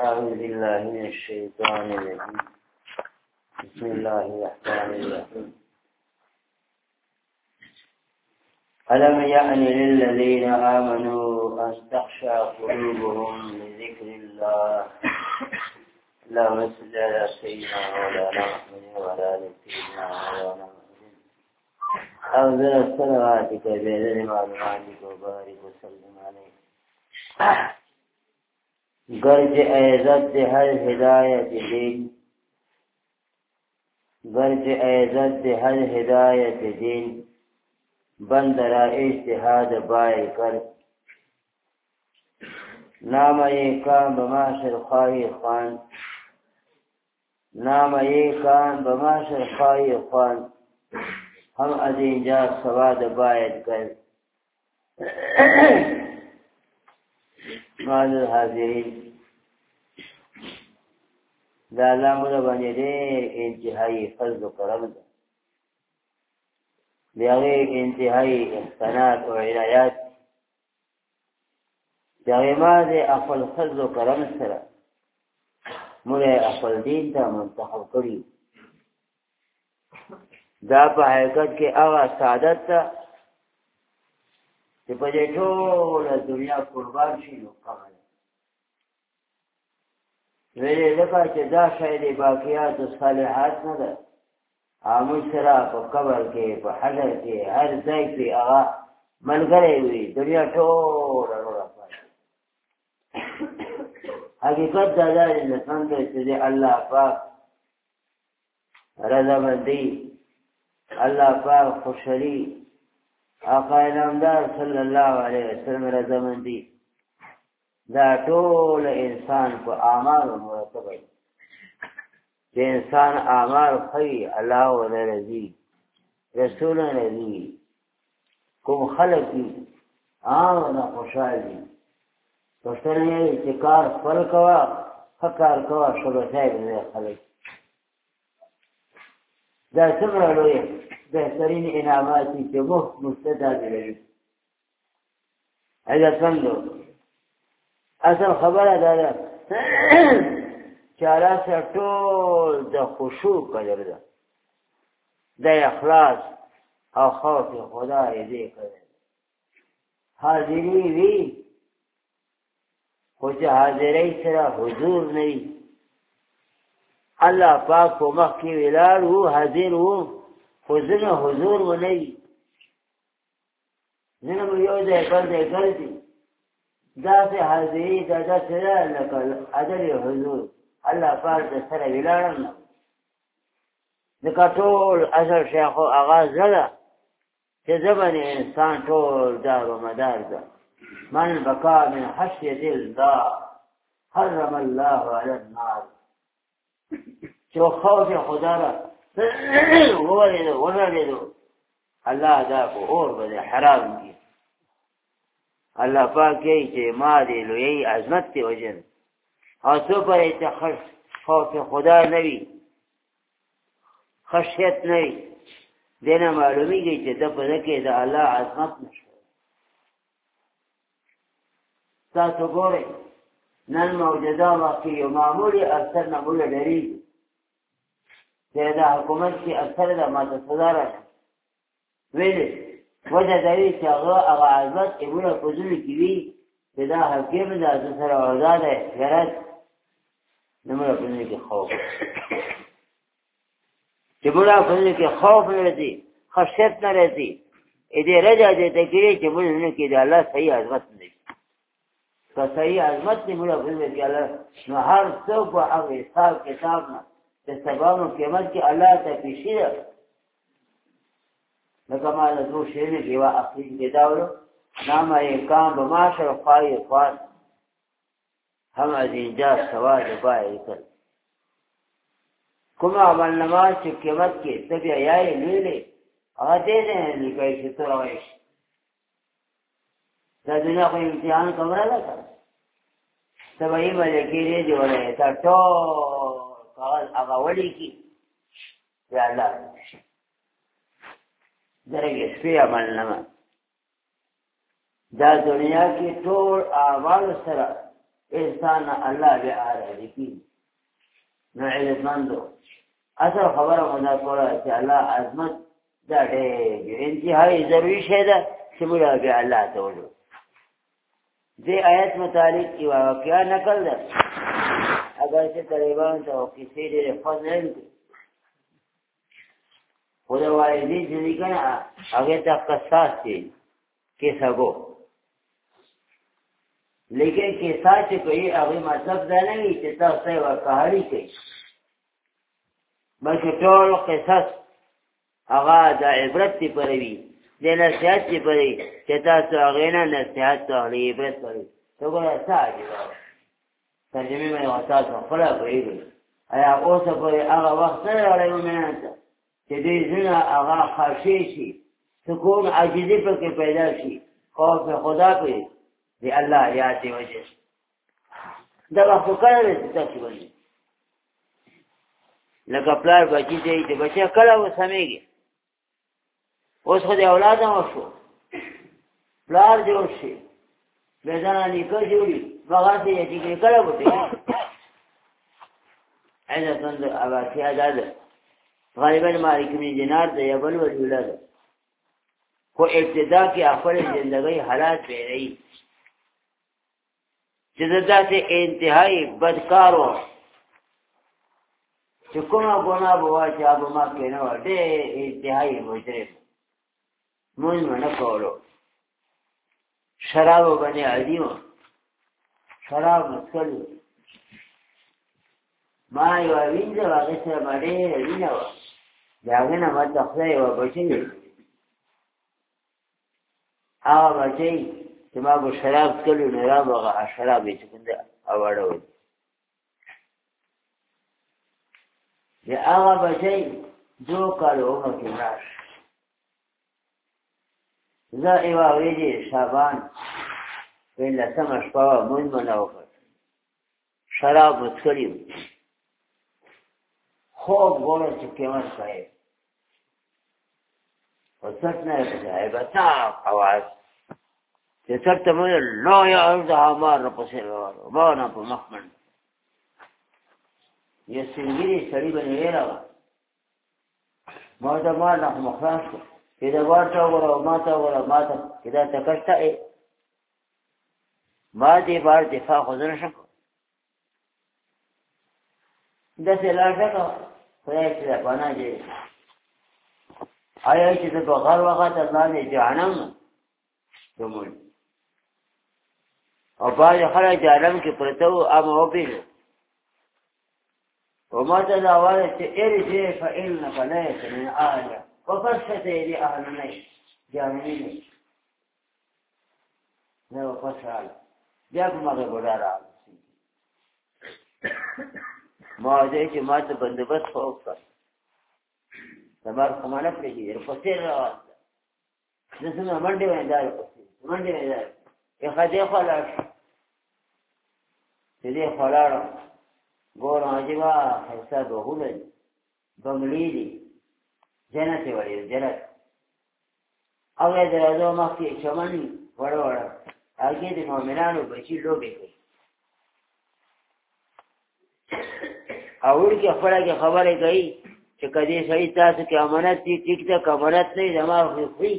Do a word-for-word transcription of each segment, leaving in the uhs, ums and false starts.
أعوذ بالله من الشيطان الرجيم بسم الله الرحمن الرحيم ألم يأن للذين آمنوا أن تخشع قلوبهم لذكر الله لا مثل سيدنا ولا نحن ولا لسيدنا ولا نحن أنزل الصلواتك بيدن معلوماتك وبارك وسلم عليك گرج عزت ہر ہدایت دین گرج عزت ہر ہدایت دین بندرا اجتہاد بائے کر نام یہ کام بماشر خواہی خان نام یہ کام بماشر خواہی خان ہم عظیم جا سواد بائد کر معذر حاضرین دا اللہ مدہ بانی دیر انتہائی فضل و کرم دا دیغیر انتہائی احسانات و عنایات دیغیر ماز افل فضل و کرم سرا مدہ افل دین تا منتخب کری دا پا حقیقت کے آغا سعادت تا کہ پجے ٹھول دنیا قربان شی نو کامل ویلے لکا چه دا شاید باقیات و صالحات ندا آمون سرا پا قبر کے پا حضر کے ہر زائی پی آغا ملگرے ہوئی دنیا ٹھول رو پاس حقیقت دادا انسان کے سدے اللہ پاک رضامندی اللہ پاک خوشحالی آقا نامدار صلی اللہ علیہ وسلم رضامندی دا ټول انسان په اعمالو مرتب دی چې انسان اعمال خی الله ورته رضي رسول رضي کوم خلق دي هغه خوشاله دي پښتنه یې چې کار خپل کوا کار کوا شبته دې خلک دا څومره لوی بهترین انعامات چې مفت مستداد لري اجازه څنګه اصل خبره ده چې الله سره ټول د خشوع قدر ده د اخلاص او خوف خدای دې کوي حاضری وی خو چې حاضری سره حضور نه وي الله پاک په مخ کې ولاړ وو حاضر وو خو ځنه حضور و نه وي ځنه مو یو ځای بل ځای ګرځي داسې حاضري دا داسې ده لکه عدل حضور الله پاک د سره ولاړم نه ځکه ټول اصل شی خو هغه زه ده چې زه باندې انسان ټول دار و مدار ده من بکا من خشیة الله حرم الله علی النار چې خوف خدا را وولیدو ونلیدو الله دا په اور باندې حرام دي الله پاک یې چې ما دې لوی عظمت ته وجن او څو پرې ته خوف خدا نه وي خشیت نه وي دنه معلومیږي چې د په کې د الله عظمت نشته تاسو ګورئ نن موجوده واقع یو معمولی اکثر نه موږ لري چې دا حکومت کې اکثر د ماته صدارت ویلې وجه دی چې هغه هغه عظمت ایمونه په ځینو کې وي چې دا حکیم دا سره آزاد دی غیرت نه موږ په ځینو کې خوف چې موږ په ځینو کې خوف نه رځي خشیت نه رځي دې رجا دې ته کېږي چې موږ نه کې د الله صحیح عظمت نه که صحیح عظمت نه موږ په ځینو کې الله نو هر څوک به هغه حساب کتاب نه د سبانو قیمت کې الله ته پیشي ده لکه ما له دو شیرینې یوه اخرین کې داولو نامه یې کام به معاشر خواهی خوان هم از اینجا سواد بای کر کوم عمل نماز چې قیمت کې ته بیا یایې لویلې هغه دې نه لیکئ چې ته روایش دا دنیا خو امتحان کمره ده که ته به یې ملکې دی جوړی تا ټول کاغذ هغه ولیکي یا الله درگه سپی عمل نما دا دنیا کی ټول اعمال سره انسان الله بیا راضي کی نو عزتمندو اصل خبره مدا کوله چې الله عظمت دا ډېر انتهایی ضروري شی ده چې موږ بیا الله ته وایو. دې آیت متعلق یو واقعا نقل ده اگر چې طالبان ته کیسې ډېرې خوند نه لري خو د والدین چې دي که نه هغې ته قصاص دی کیسه گو لیکن کیسه چې کوي هغې مطلب دا نه وي چې تاسو یې ورکهاري کوي بلکې ټول قصص هغه د عبرت دی پرې وي د نصیحت دی پرې چې تاسو هغې نه نصیحت واخلئ عبرت پرې ته ګوره څه عجیبه ترجمې مې و تاسو خپله پوهېږئ ایا اوسه پورې هغه وخت نه راغلی مؤمنانو ته چې دوی زړه هغه خاشع شي سکون عاجزي پکې پیدا شي خوف خدا پرې د الله یاد دی وجه دا وخت خو کله دی تاسو باندې لکه پلار بچی دی چې بچی کله وسمېږي اوس خو د اولاد هم وشو پلار جوړ شي بېځانه نیکه جوړي بغاسې یتیګې کله وټې عزتمند عباسیه دا ده غالبا مالک بن دینار د یو بل وجوله ده خو ابتدا کې خپل زندګۍ حالات بیانوي چې د داسې انتهایي بدکار و چې کومه ګناه به وه چې هغه ما کې نه وه ډېر انتهایي مجرم مونځ مې نه کولو شرابو باندې عظیم شراب مسکل ما یوه وینځه وه هغې سره ما ډېره وینه وه د هغې نه ما ته خدای یوه بچۍ هغه بچۍ چې ما به شراب څکلو نو را به هغه شراب یې چې کوم دی اواړول د هغه بچۍ دو کاله عمر کې مړه شوه زه یوه ورځې شعبان پنځلسمه شپه وه مونځ مې نه وکړ شراب مې څکلي وو خوب ګوره چې قیمت صاحب په څټ نه یې پسې هیبتناک اواز چې څټ ته مې ویل لویه عرضه مار نه پسې راغلو ما نه په مخ منډه یو سپین ږیري سړي باندې ویره وه ما ورته مار نه خو مخ خلاص کړو چې د بار ته وګوره ما ته وګوره ما ته چې دا تکش ته ای ما دې بار دفاع خو زه نشم کولی داسې لاړ ډکه خدای چې دا پناه دې آیا چې زه په غر وخت باندې جهنم زموږ او بعضې خلک جهنم کې پرته وو اما وپېژنو وما ته دا وایي چې ارجع فإنک لیس من أهله وفرشته دې اهل نه یې جهنمي نه یې نه واپس راغله بیا په مغې بوډا راغله ما ورته چې ما ته بندوبست خو وکړه د مرګ خو ما نه پرېږدي ورپسې راوسته زه څنګه منډې ویم دا ورپسې منډې ویم دا یې ښه دې خوا لاړ شو چې دې خوا لاړم ګورم عجیبه ښایسته بغونه دي بنګلې دي جنت یې وړی جنت هغې دروازو مخکې چمن وي وړه وړه هغې د مؤمنانو بچي لوبې کوي او وړکې خپله کې خبرې کوي چې که دې سړي تاسو کې امانت دي ټیک ده که امانت نه وي زما خو خوري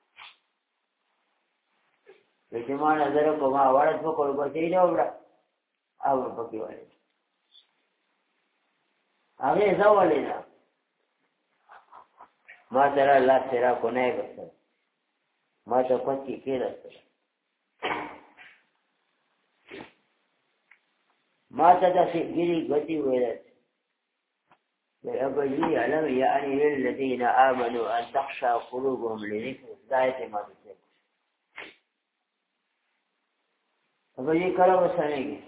چې ما نظر وکړو ما وړه وکړو بچۍ نه وړه او ورپکې وړې هغې زه ولې نه ما سره لاس یې راکړو نه یې بستل ما ته پټ کې کېناستل ما ته داسې ګیرې ګوتې ویل أبي يعلم يعني للذين آمنوا أن تخشى قلوبهم لذكر الله ما تذكر أبي كلام سنيجي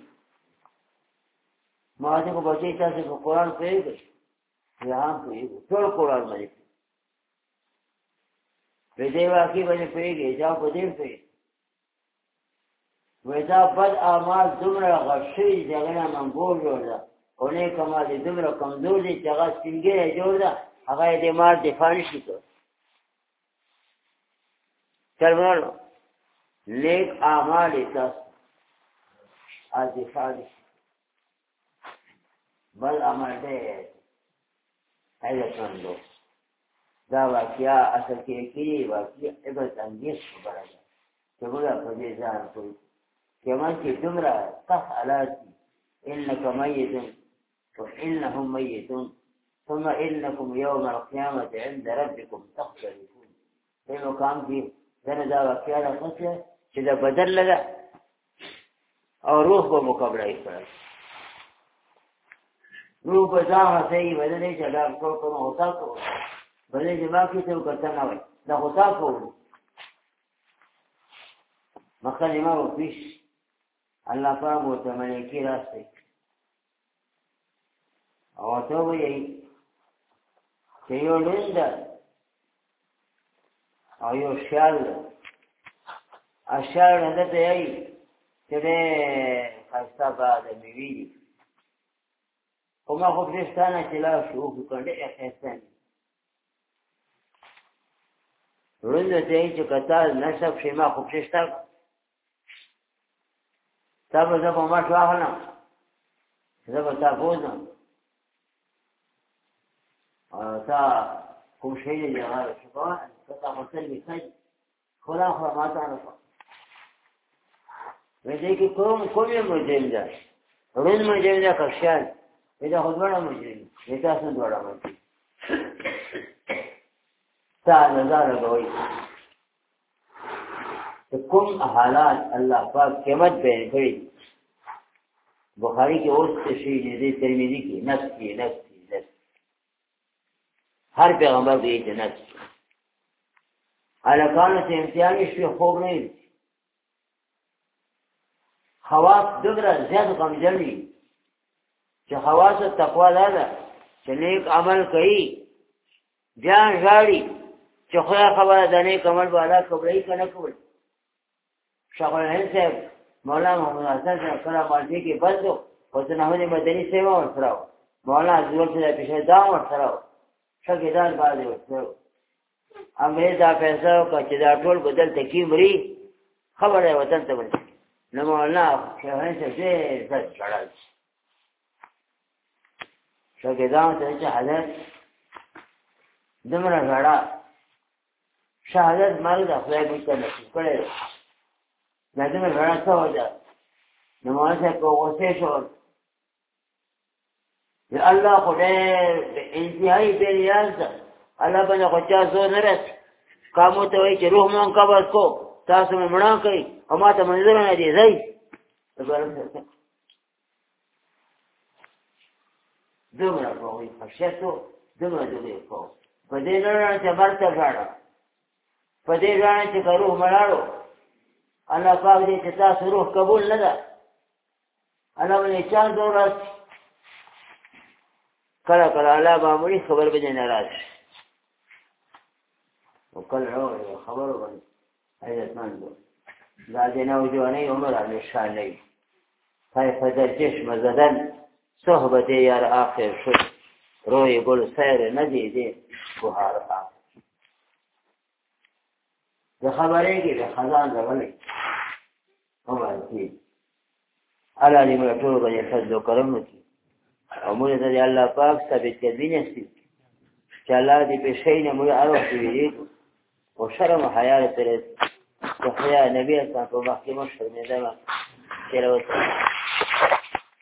ما أتى كبشي تاسف القرآن كيف يهام كيف كل القرآن ما يفهم بدي واقعي بني فيك إذا بدين فيك وإذا بد أعمال دمرة غشي جعلنا منقول جودا اونې کما دې دومره کمزور دي چې هغه سپینګیری جوړ ده هغه یې د مار دفاع نشي کولی چل ورنو نیک اعمال یې تاسو آزفانی بل عمل دے حیرتمندو دا واقعہ اصل کې یقیني واقعي عبرت انگیز خبره ده چې موږ په دې ځان کوو کمان چې دومره سخت حالات دي انک میت وانهم میتون ثم انکم یوم القیامة عند ربکم تختلفون دې مقام کې دنه دا واقعه راغله چې دا بدل لګا او روح په مقابله یې کړل روح په ځان صحیح بدلې چې دا کو کوم ہوتا کو بلې دماغ کې څه وکړه نه وای دا ہوتا کو مخکې ما و پیش الله پاک وته ملکی راستي او ته وایي چې یو لند او یو شال اشار نه ته یې چې دې خاصه بعد میوي وما خو پرستانه چې لا شوف کنده احسان ورنده ته چې کتا نسب شما خو پرستا تاسو زه په ما شو اخلم زه به تاسو نه تا کوم شی دی هغه شپه کته مستل کې خلا خو ما ته نه وې دې کې کوم کوم یو مجرم ده ورن مجرم ده کښان دا خودونه مجرم دي تاسو دوړه مجرم تا نظر غوي کوم حالات الله پاک قیمت بیان کړی بخاری کې اوس شی دې ترمذی کې نفس کې نفس کې نفس هر پیغمبر دې ته نفس الکانو ته امتحان شي خوب نه خواص دغره زیات کمزور دي چې خواص تقوا ده چې نیک عمل کوي ځان غاړي چې خدای خبره ده نیک عمل بالا کوي کنه کوي شغل هنسب مولانا محمد حسن صاحب کله باندې کې بندو او څنګه مدني سیوا ورسره مولانا زول ته پیښه دا ورسره شګیدان باندې ورسره انګريز دا پیسې او چې دا ټول بدل تکي مري خبره وطن ته ورسره نو مولانا شهن څه زړه چړل شګیدان ته چې حضرت دمره غړا شهادت مال د خدای په څیر نصیب کړي لازم غړا څه وځه نو ماته کوڅه شو یا الله خدای انتهایی بریاض الله باندې خچا زو نه رس قامو ته وای چې روح مون قبض کو تاسو مړه کوي او ماته منظور نه دی زئی دومره کوي خشیتو دومره دوی کو په دې ډول چې برته غاړه په دې ځان چې روح مړاړو الله پاک دې چې تاسو روح قبول نه ده الله باندې چا دورات کله کله الله باندې خبر به نه راځي وکړ او خبر باندې حیرت مندو دا دې نو جوړنه عمر علی شان نه پای فدر چشم زدن صحبت یار آخر شد روی گل سیر ندیدی بهار آخر ده خبره که به خزان رولی امانتی علا لیمون طول بنی فضل و کرم نکی امون تا دی اللہ پاک ثابت کردی نستی چه اللہ دی پیشین موی عروح دیوید و شرم و حیال ترد و حیاء نبی اصلا تو محکم و شرم دمه چه روز